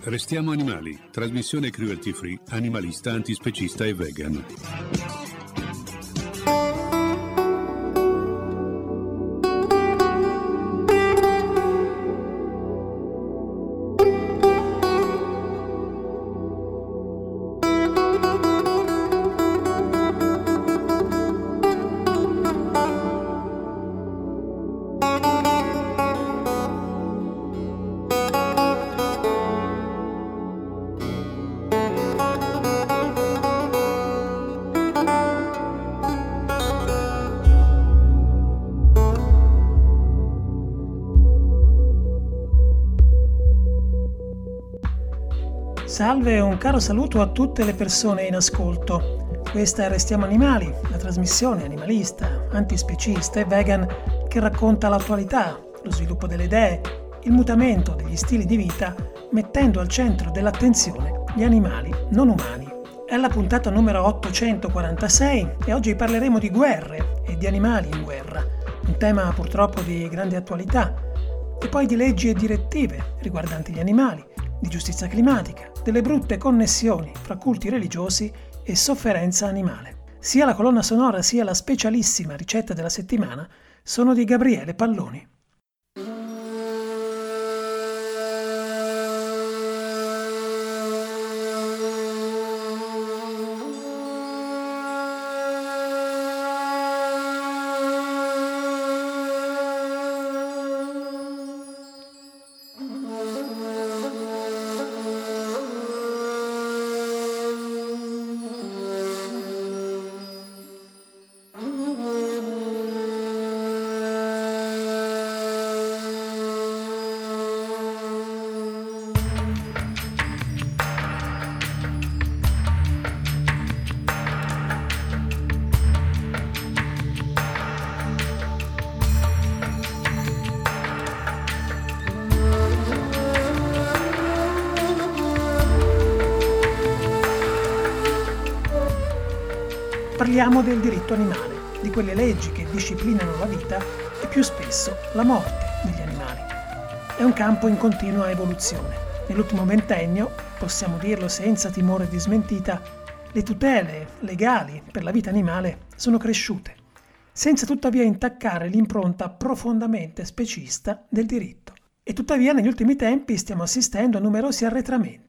Restiamo animali, trasmissione cruelty free, animalista, antispecista e vegan. Salve e un caro saluto a tutte le persone in ascolto. Questa è Restiamo Animali, la trasmissione animalista, antispecista e vegan che racconta l'attualità, lo sviluppo delle idee, il mutamento degli stili di vita, mettendo al centro dell'attenzione gli animali non umani. È la puntata numero 846 e oggi parleremo di guerre e di animali in guerra, un tema purtroppo di grande attualità, e poi di leggi e direttive riguardanti gli animali, di giustizia climatica, delle brutte connessioni fra culti religiosi e sofferenza animale. Sia la colonna sonora sia la specialissima ricetta della settimana sono di Gabriele Palloni. Parliamo del diritto animale, di quelle leggi che disciplinano la vita e più spesso la morte degli animali. È un campo in continua evoluzione. Nell'ultimo ventennio, possiamo dirlo senza timore di smentita, le tutele legali per la vita animale sono cresciute, senza tuttavia intaccare l'impronta profondamente specista del diritto. E tuttavia negli ultimi tempi stiamo assistendo a numerosi arretramenti,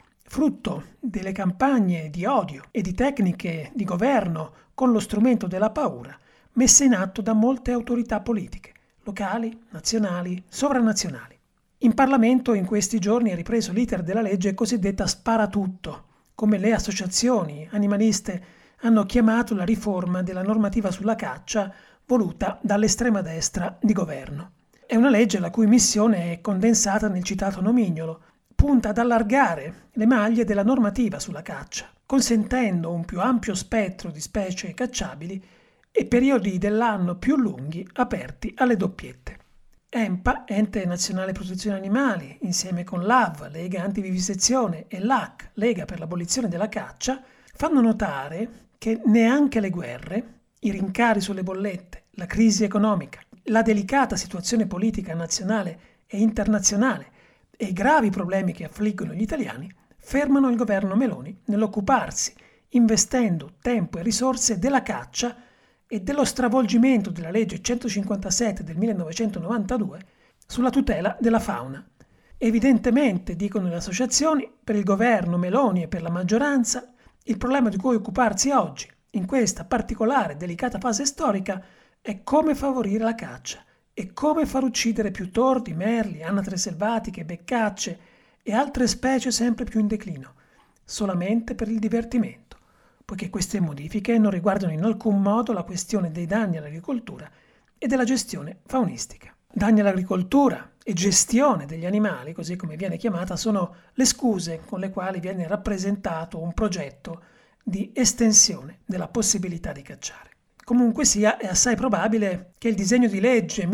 frutto delle campagne di odio e di tecniche di governo con lo strumento della paura messe in atto da molte autorità politiche, locali, nazionali, sovranazionali. In Parlamento in questi giorni è ripreso l'iter della legge cosiddetta Sparatutto, come le associazioni animaliste hanno chiamato la riforma della normativa sulla caccia voluta dall'estrema destra di governo. È una legge la cui missione è condensata nel citato nomignolo, punta ad allargare le maglie della normativa sulla caccia, consentendo un più ampio spettro di specie cacciabili e periodi dell'anno più lunghi aperti alle doppiette. ENPA, Ente Nazionale Protezione Animali, insieme con l'AV, Lega Antivivisezione, e l'AC, Lega per l'Abolizione della Caccia, fanno notare che neanche le guerre, i rincari sulle bollette, la crisi economica, la delicata situazione politica nazionale e internazionale e i gravi problemi che affliggono gli italiani fermano il governo Meloni nell'occuparsi, investendo tempo e risorse, della caccia e dello stravolgimento della legge 157 del 1992 sulla tutela della fauna. Evidentemente, dicono le associazioni, per il governo Meloni e per la maggioranza, il problema di cui occuparsi oggi, in questa particolare delicata fase storica, è come favorire la caccia e come far uccidere più tordi, merli, anatre selvatiche, beccacce e altre specie sempre più in declino, solamente per il divertimento, poiché queste modifiche non riguardano in alcun modo la questione dei danni all'agricoltura e della gestione faunistica. Danni all'agricoltura e gestione degli animali, così come viene chiamata, sono le scuse con le quali viene rappresentato un progetto di estensione della possibilità di cacciare. Comunque sia, è assai probabile che il disegno di legge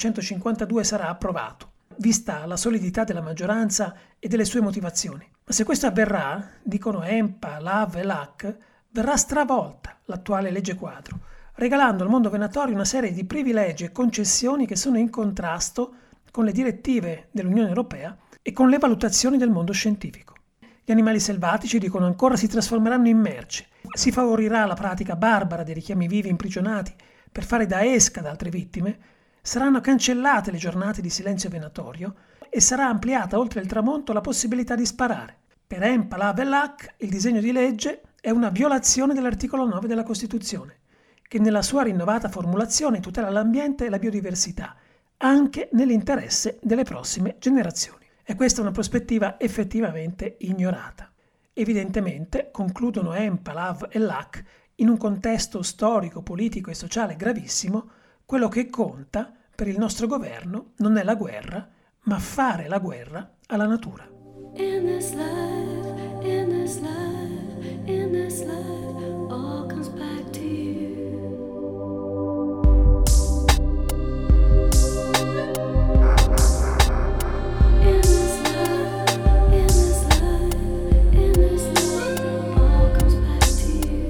1552 sarà approvato, vista la solidità della maggioranza e delle sue motivazioni. Ma se questo avverrà, dicono ENPA, l'AV e l'AC, verrà stravolta l'attuale legge quadro, regalando al mondo venatorio una serie di privilegi e concessioni che sono in contrasto con le direttive dell'Unione Europea e con le valutazioni del mondo scientifico. Gli animali selvatici, dicono ancora, si trasformeranno in merce. Si favorirà la pratica barbara dei richiami vivi imprigionati per fare da esca ad altre vittime, saranno cancellate le giornate di silenzio venatorio e sarà ampliata oltre il tramonto la possibilità di sparare. Per Empalav e Lach il disegno di legge è una violazione dell'articolo 9 della Costituzione, che nella sua rinnovata formulazione tutela l'ambiente e la biodiversità, anche nell'interesse delle prossime generazioni. E questa è una prospettiva effettivamente ignorata. Evidentemente, concludono Empalav e Lach, in un contesto storico, politico e sociale gravissimo, quello che conta per il nostro governo non è la guerra, ma fare la guerra alla natura. In this life, in this life, in this life, all comes back to you. In this life, in this life, in this life, all comes back to you.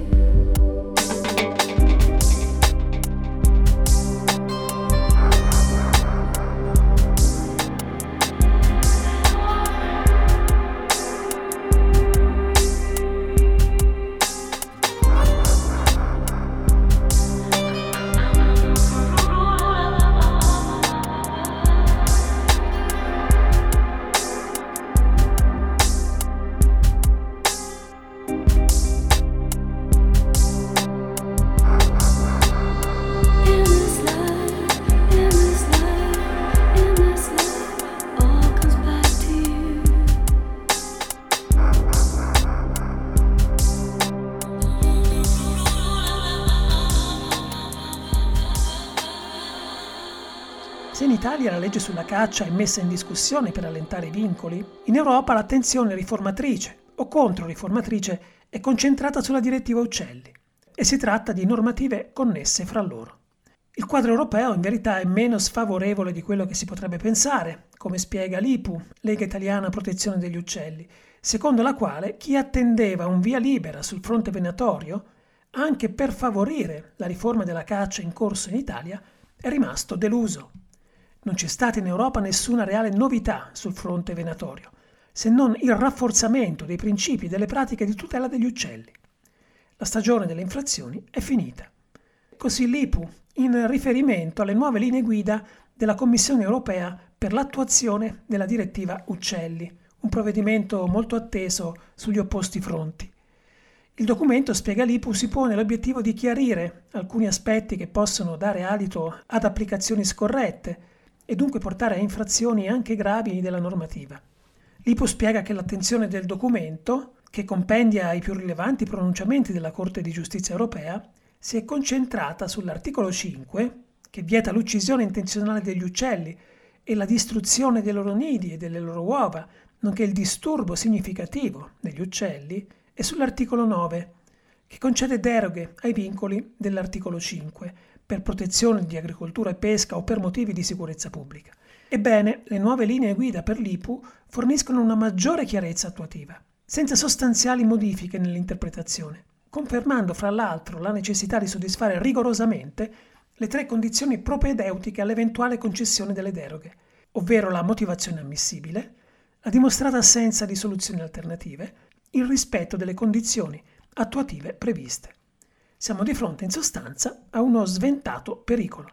Se in Italia la legge sulla caccia è messa in discussione per allentare i vincoli, in Europa l'attenzione riformatrice o controriformatrice è concentrata sulla direttiva Uccelli e si tratta di normative connesse fra loro. Il quadro europeo in verità è meno sfavorevole di quello che si potrebbe pensare, come spiega l'IPU, Lega Italiana Protezione degli Uccelli, secondo la quale chi attendeva un via libera sul fronte venatorio, anche per favorire la riforma della caccia in corso in Italia, è rimasto deluso. Non c'è stata in Europa nessuna reale novità sul fronte venatorio, se non il rafforzamento dei principi e delle pratiche di tutela degli uccelli. La stagione delle infrazioni è finita. Così l'IPU, in riferimento alle nuove linee guida della Commissione europea per l'attuazione della direttiva Uccelli, un provvedimento molto atteso sugli opposti fronti. Il documento, spiega l'IPU, si pone l'obiettivo di chiarire alcuni aspetti che possono dare adito ad applicazioni scorrette e dunque portare a infrazioni anche gravi della normativa. L'IPU spiega che l'attenzione del documento, che compendia i più rilevanti pronunciamenti della Corte di Giustizia europea, si è concentrata sull'articolo 5, che vieta l'uccisione intenzionale degli uccelli e la distruzione dei loro nidi e delle loro uova, nonché il disturbo significativo degli uccelli, e sull'articolo 9, che concede deroghe ai vincoli dell'articolo 5 per protezione di agricoltura e pesca o per motivi di sicurezza pubblica. Ebbene, le nuove linee guida per l'IPU forniscono una maggiore chiarezza attuativa, senza sostanziali modifiche nell'interpretazione, confermando fra l'altro la necessità di soddisfare rigorosamente le 3 condizioni propedeutiche all'eventuale concessione delle deroghe, ovvero la motivazione ammissibile, la dimostrata assenza di soluzioni alternative, il rispetto delle condizioni attuative previste. Siamo di fronte in sostanza a uno sventato pericolo.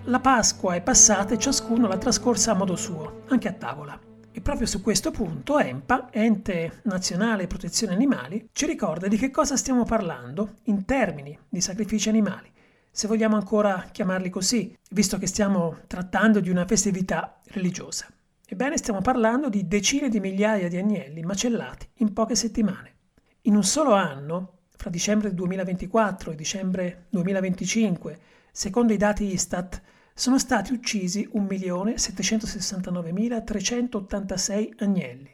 la Pasqua è passata e ciascuno l'ha trascorsa a modo suo, anche a tavola. E proprio su questo punto ENPA, Ente Nazionale Protezione Animali, ci ricorda di che cosa stiamo parlando in termini di sacrifici animali, se vogliamo ancora chiamarli così, visto che stiamo trattando di una festività religiosa. Ebbene, stiamo parlando di decine di migliaia di agnelli macellati in poche settimane. In un solo anno, fra dicembre 2024 e dicembre 2025, secondo i dati Istat, sono stati uccisi 1.769.386 agnelli,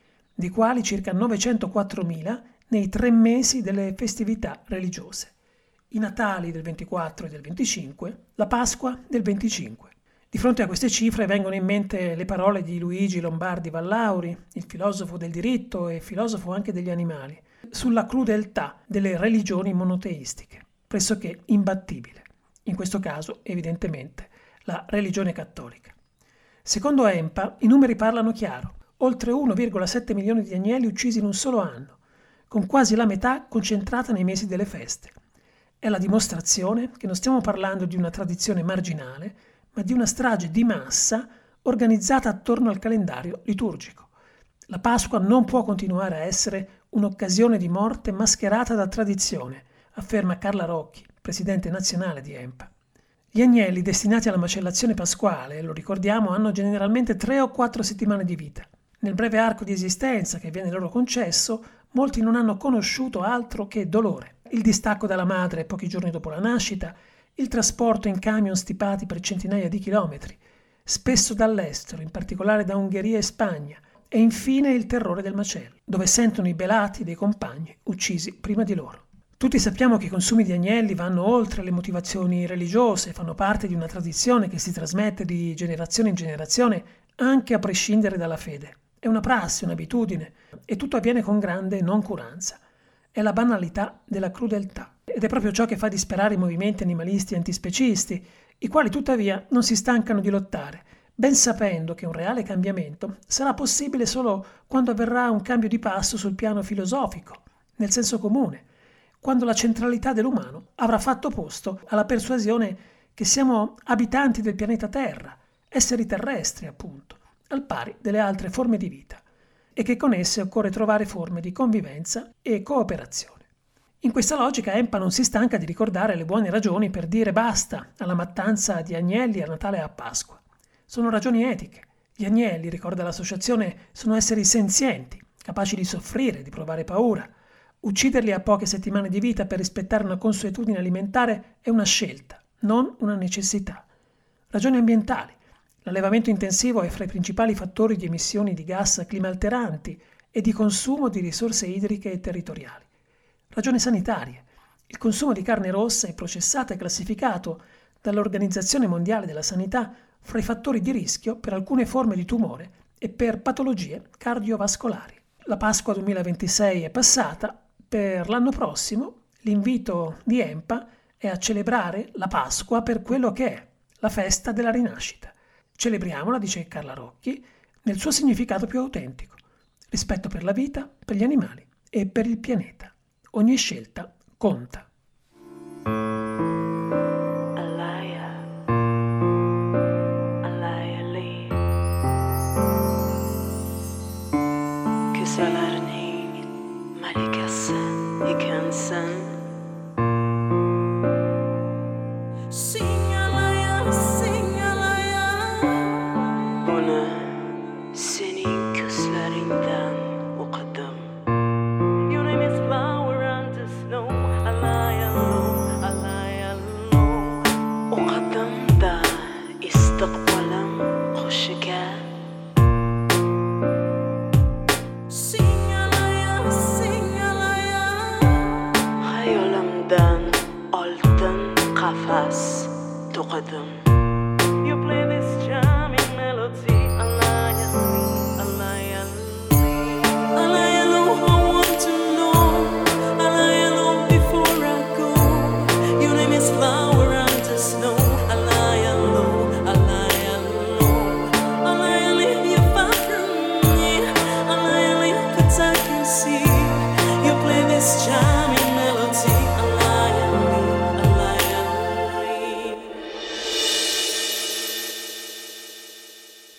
di quali circa 904.000 nei 3 mesi delle festività religiose, i Natali del 24 e del 25, la Pasqua del 25. Di fronte a queste cifre vengono in mente le parole di Luigi Lombardi Vallauri, il filosofo del diritto e filosofo anche degli animali, sulla crudeltà delle religioni monoteistiche, pressoché imbattibile. In questo caso, evidentemente, la religione cattolica. Secondo ENPA, i numeri parlano chiaro. Oltre 1,7 milioni di agnelli uccisi in un solo anno, con quasi la metà concentrata nei mesi delle feste. È la dimostrazione che non stiamo parlando di una tradizione marginale, ma di una strage di massa organizzata attorno al calendario liturgico. La Pasqua non può continuare a essere un'occasione di morte mascherata da tradizione, afferma Carla Rocchi, presidente nazionale di ENPA. Gli agnelli destinati alla macellazione pasquale, lo ricordiamo, hanno generalmente 3 o 4 settimane di vita. Nel breve arco di esistenza che viene loro concesso, molti non hanno conosciuto altro che dolore. Il distacco dalla madre pochi giorni dopo la nascita, il trasporto in camion stipati per centinaia di chilometri, spesso dall'estero, in particolare da Ungheria e Spagna, e infine il terrore del macello, dove sentono i belati dei compagni uccisi prima di loro. Tutti sappiamo che i consumi di agnelli vanno oltre le motivazioni religiose, fanno parte di una tradizione che si trasmette di generazione in generazione anche a prescindere dalla fede. È una prassi, un'abitudine e tutto avviene con grande noncuranza. È la banalità della crudeltà ed è proprio ciò che fa disperare i movimenti animalisti e antispecisti, i quali tuttavia non si stancano di lottare, ben sapendo che un reale cambiamento sarà possibile solo quando avverrà un cambio di passo sul piano filosofico, nel senso comune, quando la centralità dell'umano avrà fatto posto alla persuasione che siamo abitanti del pianeta Terra, esseri terrestri appunto, al pari delle altre forme di vita, e che con esse occorre trovare forme di convivenza e cooperazione. In questa logica ENPA non si stanca di ricordare le buone ragioni per dire basta alla mattanza di agnelli a Natale e a Pasqua. Sono ragioni etiche. Gli agnelli, ricorda l'associazione, sono esseri senzienti, capaci di soffrire, di provare paura. Ucciderli a poche settimane di vita per rispettare una consuetudine alimentare è una scelta, non una necessità. Ragioni ambientali. L'allevamento intensivo è fra i principali fattori di emissioni di gas climalteranti e di consumo di risorse idriche e territoriali. Ragioni sanitarie. Il consumo di carne rossa e processata è classificato dall'Organizzazione Mondiale della Sanità fra i fattori di rischio per alcune forme di tumore e per patologie cardiovascolari. La Pasqua 2026 è passata. Per l'anno prossimo l'invito di ENPA è a celebrare la Pasqua per quello che è, la festa della rinascita. Celebriamola, dice Carla Rocchi, nel suo significato più autentico, rispetto per la vita, per gli animali e per il pianeta. Ogni scelta conta. Flower under snow.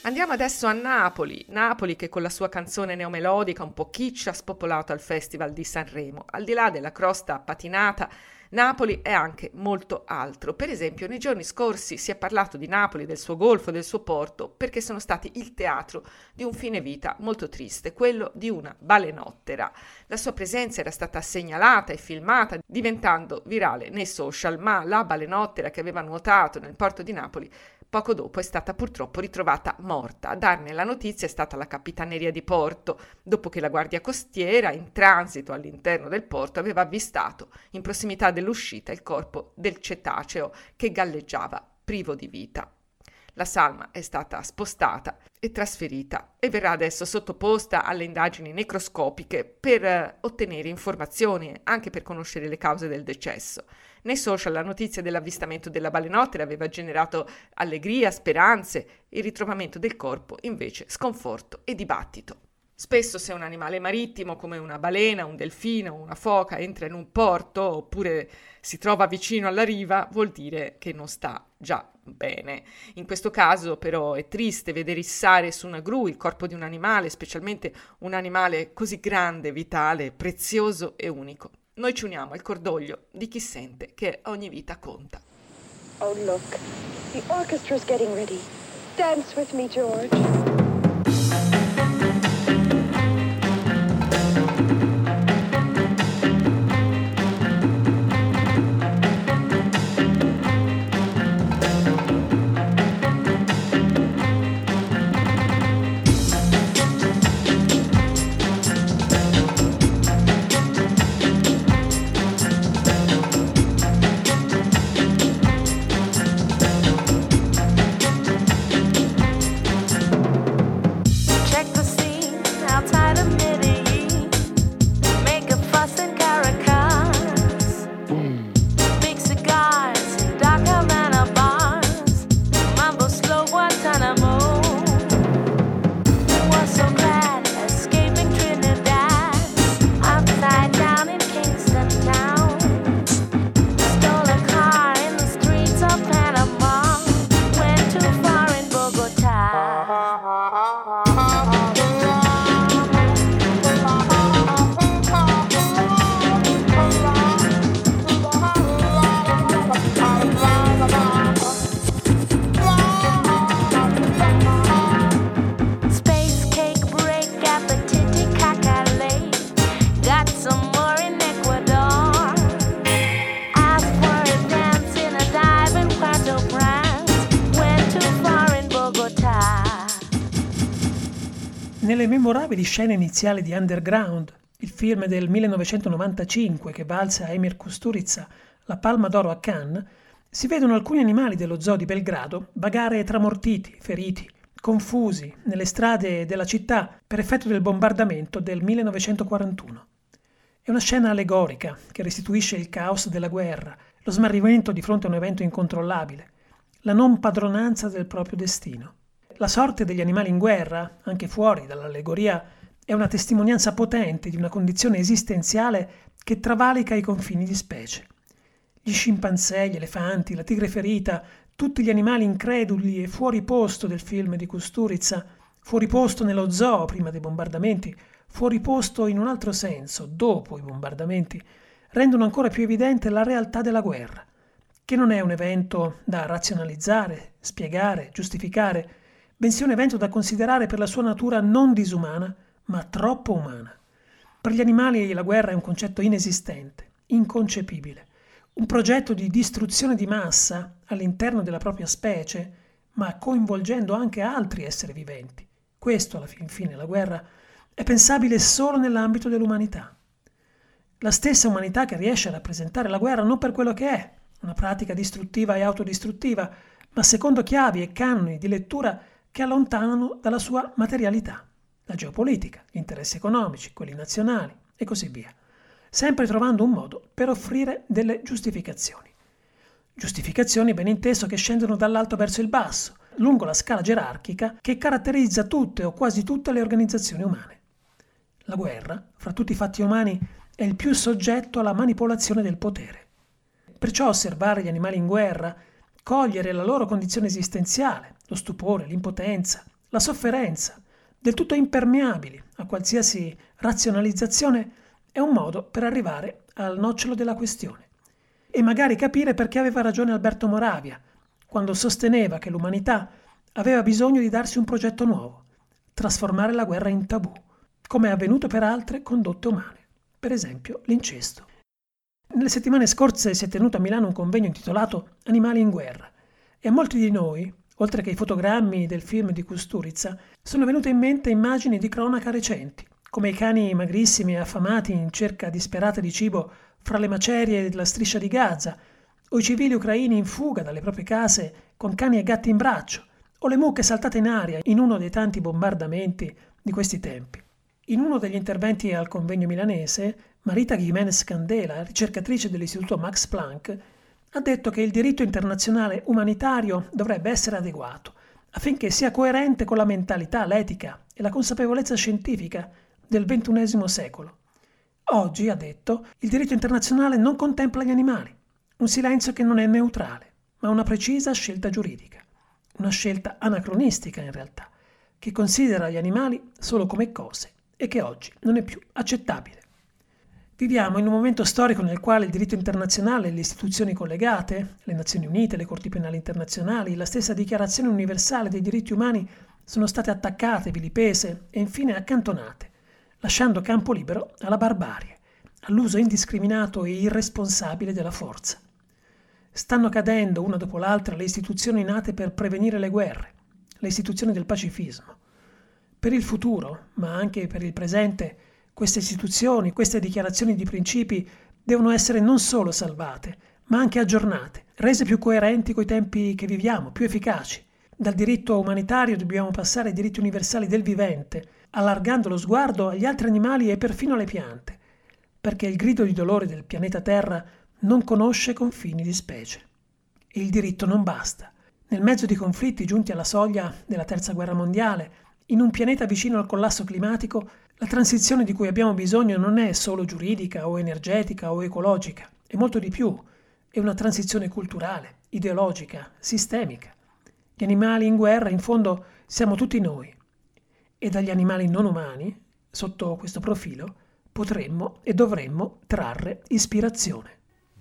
Andiamo adesso a Napoli, Napoli che con la sua canzone neomelodica un po' kitsch ha spopolato al Festival di Sanremo. Al di là della crosta patinata, Napoli è anche molto altro. Per esempio, nei giorni scorsi si è parlato di Napoli, del suo golfo, del suo porto, perché sono stati il teatro di un fine vita molto triste, quello di una balenottera. La sua presenza era stata segnalata e filmata, diventando virale nei social, ma la balenottera che aveva nuotato nel porto di Napoli poco dopo è stata purtroppo ritrovata morta. A darne la notizia è stata la Capitaneria di Porto, dopo che la Guardia Costiera, in transito all'interno del porto, aveva avvistato in prossimità dell'uscita il corpo del cetaceo che galleggiava privo di vita. La salma è stata spostata e trasferita e verrà adesso sottoposta alle indagini necroscopiche per ottenere informazioni, anche per conoscere le cause del decesso. Nei social la notizia dell'avvistamento della balenottera aveva generato allegria, speranze, il ritrovamento del corpo invece sconforto e dibattito. Spesso se un animale marittimo come una balena, un delfino, una foca entra in un porto oppure si trova vicino alla riva, vuol dire che non sta già bene. In questo caso però è triste vedere issare su una gru il corpo di un animale, specialmente un animale così grande, vitale, prezioso e unico. Noi ci uniamo al cordoglio di chi sente che ogni vita conta. Oh, look. The orchestra's getting ready. Dance with me, George. Nelle memorabili scene iniziali di Underground, il film del 1995 che valse a Emir Kusturica la Palma d'Oro a Cannes, si vedono alcuni animali dello zoo di Belgrado vagare tramortiti, feriti, confusi nelle strade della città per effetto del bombardamento del 1941. È una scena allegorica che restituisce il caos della guerra, lo smarrimento di fronte a un evento incontrollabile, la non padronanza del proprio destino. La sorte degli animali in guerra, anche fuori dall'allegoria, è una testimonianza potente di una condizione esistenziale che travalica i confini di specie. Gli scimpanzé, gli elefanti, la tigre ferita, tutti gli animali increduli e fuori posto del film di Kusturica, fuori posto nello zoo prima dei bombardamenti, fuori posto in un altro senso dopo i bombardamenti, rendono ancora più evidente la realtà della guerra, che non è un evento da razionalizzare, spiegare, giustificare, bensì un evento da considerare per la sua natura non disumana, ma troppo umana. Per gli animali la guerra è un concetto inesistente, inconcepibile, un progetto di distruzione di massa all'interno della propria specie, ma coinvolgendo anche altri esseri viventi. Questo, alla fin fine, la guerra è pensabile solo nell'ambito dell'umanità. La stessa umanità che riesce a rappresentare la guerra non per quello che è, una pratica distruttiva e autodistruttiva, ma secondo chiavi e canoni di lettura che allontanano dalla sua materialità, la geopolitica, gli interessi economici, quelli nazionali e così via, sempre trovando un modo per offrire delle giustificazioni. Giustificazioni ben inteso che scendono dall'alto verso il basso, lungo la scala gerarchica che caratterizza tutte o quasi tutte le organizzazioni umane. La guerra, fra tutti i fatti umani, è il più soggetto alla manipolazione del potere. Perciò osservare gli animali in guerra, cogliere la loro condizione esistenziale, lo stupore, l'impotenza, la sofferenza, del tutto impermeabili a qualsiasi razionalizzazione, è un modo per arrivare al nocciolo della questione e magari capire perché aveva ragione Alberto Moravia quando sosteneva che l'umanità aveva bisogno di darsi un progetto nuovo, trasformare la guerra in tabù, come è avvenuto per altre condotte umane, per esempio l'incesto. Nelle settimane scorse si è tenuto a Milano un convegno intitolato Animali in guerra e a molti di noi, oltre che i fotogrammi del film di Kusturica, sono venute in mente immagini di cronaca recenti, come i cani magrissimi e affamati in cerca disperata di cibo fra le macerie della striscia di Gaza, o i civili ucraini in fuga dalle proprie case con cani e gatti in braccio, o le mucche saltate in aria in uno dei tanti bombardamenti di questi tempi. In uno degli interventi al convegno milanese, Marita Jiménez Candela, ricercatrice dell'Istituto Max Planck, ha detto che il diritto internazionale umanitario dovrebbe essere adeguato affinché sia coerente con la mentalità, l'etica e la consapevolezza scientifica del XXI secolo. Oggi, ha detto, il diritto internazionale non contempla gli animali, un silenzio che non è neutrale, ma una precisa scelta giuridica, una scelta anacronistica in realtà, che considera gli animali solo come cose e che oggi non è più accettabile. Viviamo in un momento storico nel quale il diritto internazionale e le istituzioni collegate, le Nazioni Unite, le Corti Penali Internazionali, la stessa Dichiarazione Universale dei Diritti Umani sono state attaccate, vilipese e infine accantonate, lasciando campo libero alla barbarie, all'uso indiscriminato e irresponsabile della forza. Stanno cadendo una dopo l'altra le istituzioni nate per prevenire le guerre, le istituzioni del pacifismo. Per il futuro, ma anche per il presente, queste istituzioni, queste dichiarazioni di principi devono essere non solo salvate, ma anche aggiornate, rese più coerenti coi tempi che viviamo, più efficaci. Dal diritto umanitario dobbiamo passare ai diritti universali del vivente, allargando lo sguardo agli altri animali e perfino alle piante, perché il grido di dolore del pianeta Terra non conosce confini di specie. E il diritto non basta. Nel mezzo di conflitti giunti alla soglia della Terza Guerra Mondiale, in un pianeta vicino al collasso climatico, la transizione di cui abbiamo bisogno non è solo giuridica o energetica o ecologica, è molto di più. È una transizione culturale, ideologica, sistemica. Gli animali in guerra, in fondo, siamo tutti noi. E dagli animali non umani, sotto questo profilo, potremmo e dovremmo trarre ispirazione.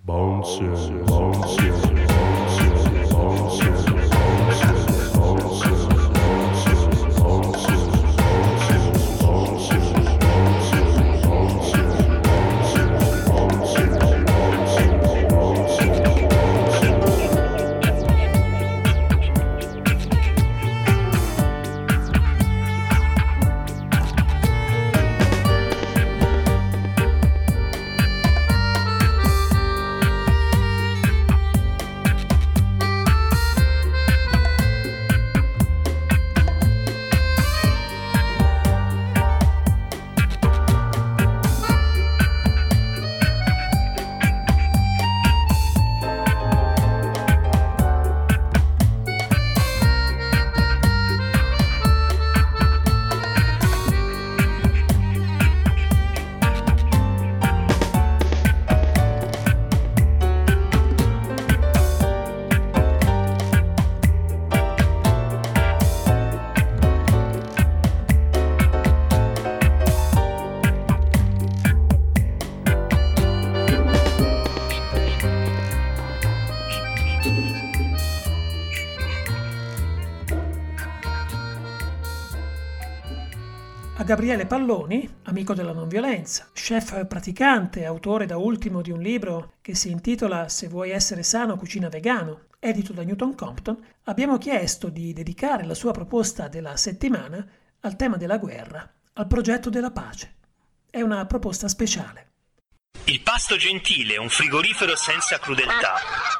A Gabriele Palloni, amico della non violenza, chef praticante, autore da ultimo di un libro che si intitola Se vuoi essere sano, cucina vegano, edito da Newton Compton, abbiamo chiesto di dedicare la sua proposta della settimana al tema della guerra, al progetto della pace. È una proposta speciale. Il pasto gentile, un frigorifero senza crudeltà.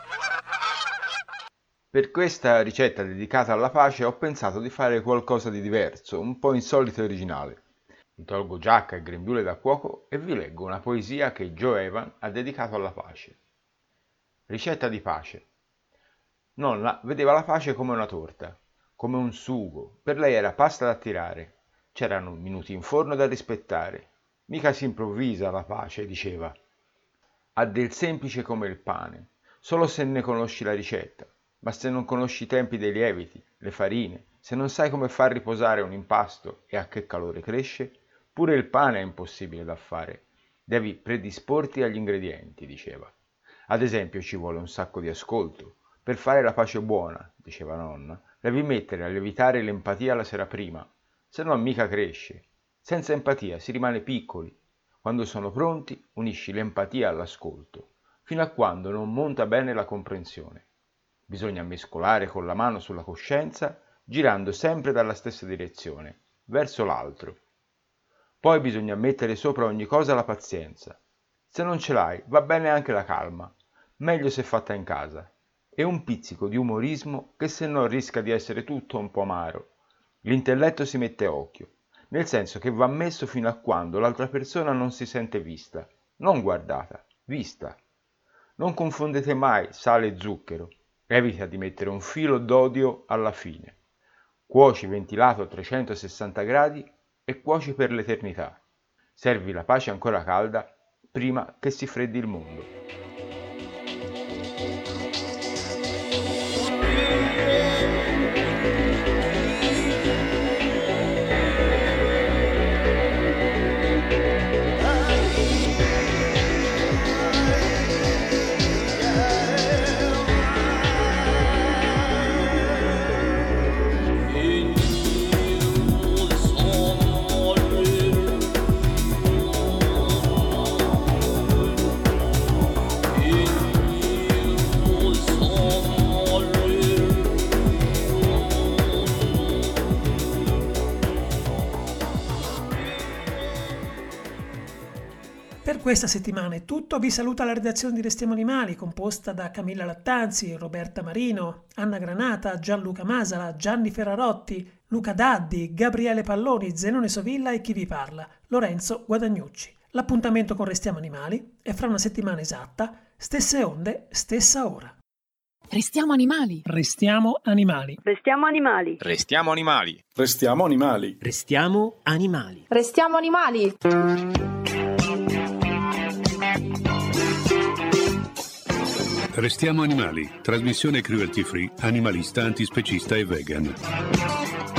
Per questa ricetta dedicata alla pace ho pensato di fare qualcosa di diverso, un po' insolito e originale. Mi tolgo giacca e grembiule da cuoco e vi leggo una poesia che Joe Evan ha dedicato alla pace. Ricetta di pace. Nonna vedeva la pace come una torta, come un sugo, per lei era pasta da tirare, c'erano minuti in forno da rispettare. Mica si improvvisa la pace, diceva. Ha del semplice come il pane, solo se ne conosci la ricetta. Ma se non conosci i tempi dei lieviti, le farine, se non sai come far riposare un impasto e a che calore cresce, pure il pane è impossibile da fare. Devi predisporti agli ingredienti, diceva. Ad esempio ci vuole un sacco di ascolto. Per fare la pace buona, diceva nonna, devi mettere a lievitare l'empatia la sera prima, se no mica cresce. Senza empatia si rimane piccoli. Quando sono pronti, unisci l'empatia all'ascolto, fino a quando non monta bene la comprensione. Bisogna mescolare con la mano sulla coscienza, girando sempre dalla stessa direzione, verso l'altro. Poi bisogna mettere sopra ogni cosa la pazienza. Se non ce l'hai, va bene anche la calma, meglio se fatta in casa. E un pizzico di umorismo, che se no rischia di essere tutto un po' amaro. L'intelletto si mette occhio, nel senso che va messo fino a quando l'altra persona non si sente vista, non guardata, vista. Non confondete mai sale e zucchero, evita di mettere un filo d'odio alla fine. Cuoci ventilato a 360 gradi e cuoci per l'eternità. Servi la pace ancora calda prima che si freddi il mondo. Per questa settimana è tutto, vi saluta la redazione di Restiamo Animali, composta da Camilla Lattanzi, Roberta Marino, Anna Granata, Gianluca Masala, Gianni Ferrarotti, Luca Daddi, Gabriele Palloni, Zenone Sovilla e chi vi parla, Lorenzo Guadagnucci. L'appuntamento con Restiamo Animali è fra una settimana esatta, stesse onde, stessa ora. Restiamo animali. Restiamo animali. Restiamo animali. Restiamo animali. Restiamo animali. Restiamo animali. Restiamo animali. Restiamo animali, trasmissione cruelty free, animalista, antispecista e vegan.